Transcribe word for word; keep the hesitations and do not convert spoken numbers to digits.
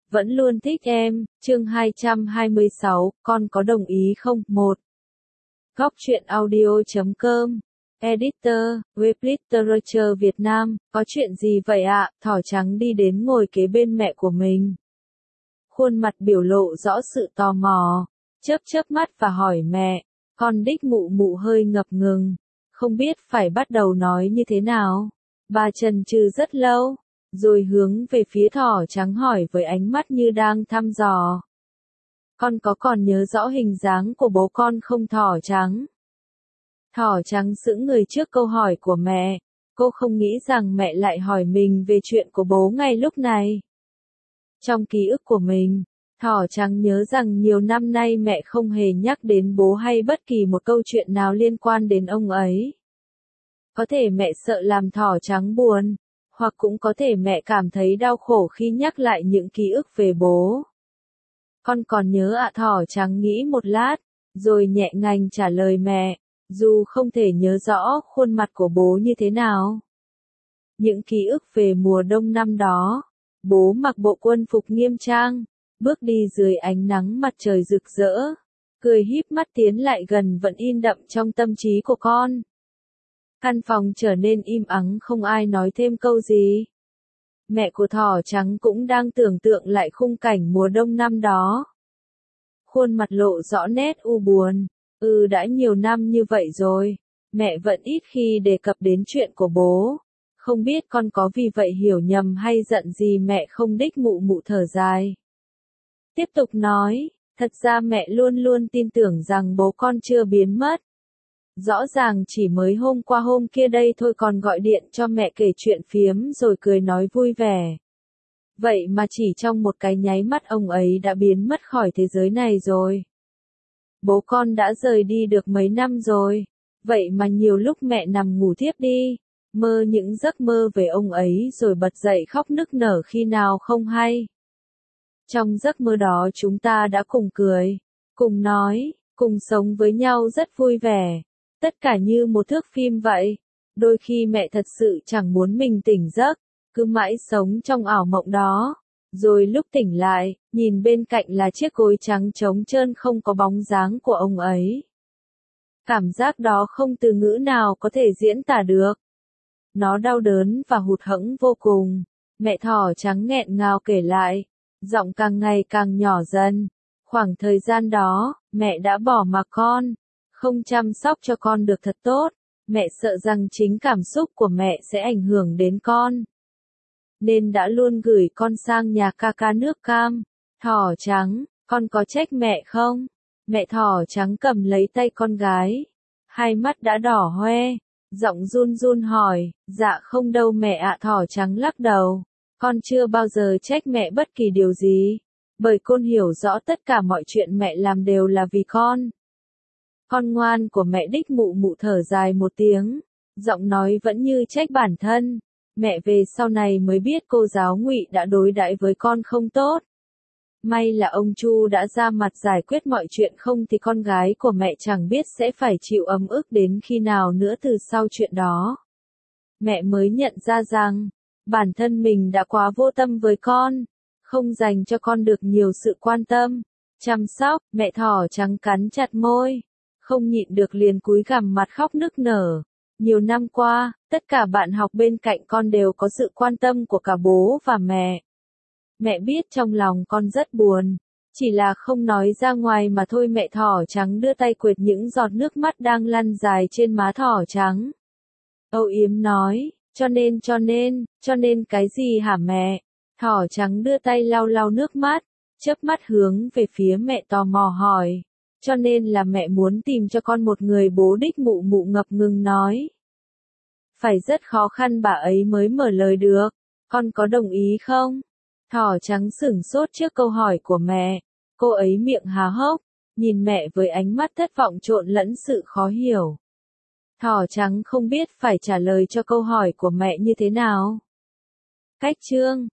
vẫn luôn thích em, chương hai trăm hai mươi sáu, con có đồng ý không? một. Góc truyện audio chấm com, Editor, Web Literature Việt Nam, có chuyện gì vậy ạ? Thỏ trắng đi đến ngồi kế bên mẹ của mình. Khuôn mặt biểu lộ rõ sự tò mò, chớp chớp mắt và hỏi mẹ, con đích mụ mụ hơi ngập ngừng, không biết phải bắt đầu nói như thế nào. Bà chần chừ rất lâu, rồi hướng về phía thỏ trắng hỏi với ánh mắt như đang thăm dò. Con có còn nhớ rõ hình dáng của bố con không thỏ trắng? Thỏ trắng sững người trước câu hỏi của mẹ, cô không nghĩ rằng mẹ lại hỏi mình về chuyện của bố ngay lúc này. Trong ký ức của mình, thỏ trắng nhớ rằng nhiều năm nay mẹ không hề nhắc đến bố hay bất kỳ một câu chuyện nào liên quan đến ông ấy. Có thể mẹ sợ làm thỏ trắng buồn, hoặc cũng có thể mẹ cảm thấy đau khổ khi nhắc lại những ký ức về bố. Con còn nhớ ạ? Thỏ trắng nghĩ một lát, rồi nhẹ nhàng trả lời mẹ, dù không thể nhớ rõ khuôn mặt của bố như thế nào. Những ký ức về mùa đông năm đó, bố mặc bộ quân phục nghiêm trang, bước đi dưới ánh nắng mặt trời rực rỡ, cười híp mắt tiến lại gần vẫn in đậm trong tâm trí của con. Căn phòng trở nên im ắng, không ai nói thêm câu gì. Mẹ của thỏ trắng cũng đang tưởng tượng lại khung cảnh mùa đông năm đó. Khuôn mặt lộ rõ nét u buồn. Ừ, đã nhiều năm như vậy rồi, mẹ vẫn ít khi đề cập đến chuyện của bố. Không biết con có vì vậy hiểu nhầm hay giận gì mẹ không? Đích mụ mụ thở dài. Tiếp tục nói, thật ra mẹ luôn luôn tin tưởng rằng bố con chưa biến mất. Rõ ràng chỉ mới hôm qua hôm kia đây thôi còn gọi điện cho mẹ kể chuyện phiếm rồi cười nói vui vẻ. Vậy mà chỉ trong một cái nháy mắt ông ấy đã biến mất khỏi thế giới này rồi. Bố con đã rời đi được mấy năm rồi, vậy mà nhiều lúc mẹ nằm ngủ thiếp đi, mơ những giấc mơ về ông ấy rồi bật dậy khóc nức nở khi nào không hay. Trong giấc mơ đó chúng ta đã cùng cười, cùng nói, cùng sống với nhau rất vui vẻ. Tất cả như một thước phim vậy. Đôi khi mẹ thật sự chẳng muốn mình tỉnh giấc, cứ mãi sống trong ảo mộng đó. Rồi lúc tỉnh lại, nhìn bên cạnh là chiếc gối trắng trống trơn không có bóng dáng của ông ấy. Cảm giác đó không từ ngữ nào có thể diễn tả được. Nó đau đớn và hụt hẫng vô cùng. Mẹ thỏ trắng nghẹn ngào kể lại, giọng càng ngày càng nhỏ dần. Khoảng thời gian đó, mẹ đã bỏ mặc con, không chăm sóc cho con được thật tốt. Mẹ sợ rằng chính cảm xúc của mẹ sẽ ảnh hưởng đến con, nên đã luôn gửi con sang nhà ca ca nước cam. Thỏ trắng, con có trách mẹ không? Mẹ thỏ trắng cầm lấy tay con gái, hai mắt đã đỏ hoe, giọng run run hỏi, dạ không đâu mẹ ạ. Thỏ trắng lắc đầu, con chưa bao giờ trách mẹ bất kỳ điều gì, bởi con hiểu rõ tất cả mọi chuyện mẹ làm đều là vì con. Con ngoan của mẹ. Đích mụ mụ thở dài một tiếng, giọng nói vẫn như trách bản thân. Mẹ về sau này mới biết cô giáo Ngụy đã đối đãi với con không tốt. May là ông Chu đã ra mặt giải quyết mọi chuyện, không thì con gái của mẹ chẳng biết sẽ phải chịu ấm ức đến khi nào nữa. Từ sau chuyện đó, mẹ mới nhận ra rằng, bản thân mình đã quá vô tâm với con, không dành cho con được nhiều sự quan tâm, chăm sóc. Mẹ thỏ trắng cắn chặt môi, không nhịn được liền cúi gằm mặt khóc nức nở. Nhiều năm qua, tất cả bạn học bên cạnh con đều có sự quan tâm của cả bố và mẹ. Mẹ biết trong lòng con rất buồn, chỉ là không nói ra ngoài mà thôi. Mẹ thỏ trắng đưa tay quệt những giọt nước mắt đang lăn dài trên má thỏ trắng. Âu yếm nói, cho nên cho nên, cho nên cái gì hả mẹ? Thỏ trắng đưa tay lau lau nước mắt, chớp mắt hướng về phía mẹ tò mò hỏi. Cho nên là mẹ muốn tìm cho con một người bố. Đích mụ mụ ngập ngừng nói. Phải rất khó khăn bà ấy mới mở lời được, con có đồng ý không? Thỏ trắng sửng sốt trước câu hỏi của mẹ, cô ấy miệng há hốc, nhìn mẹ với ánh mắt thất vọng trộn lẫn sự khó hiểu. Thỏ trắng không biết phải trả lời cho câu hỏi của mẹ như thế nào. Cách chương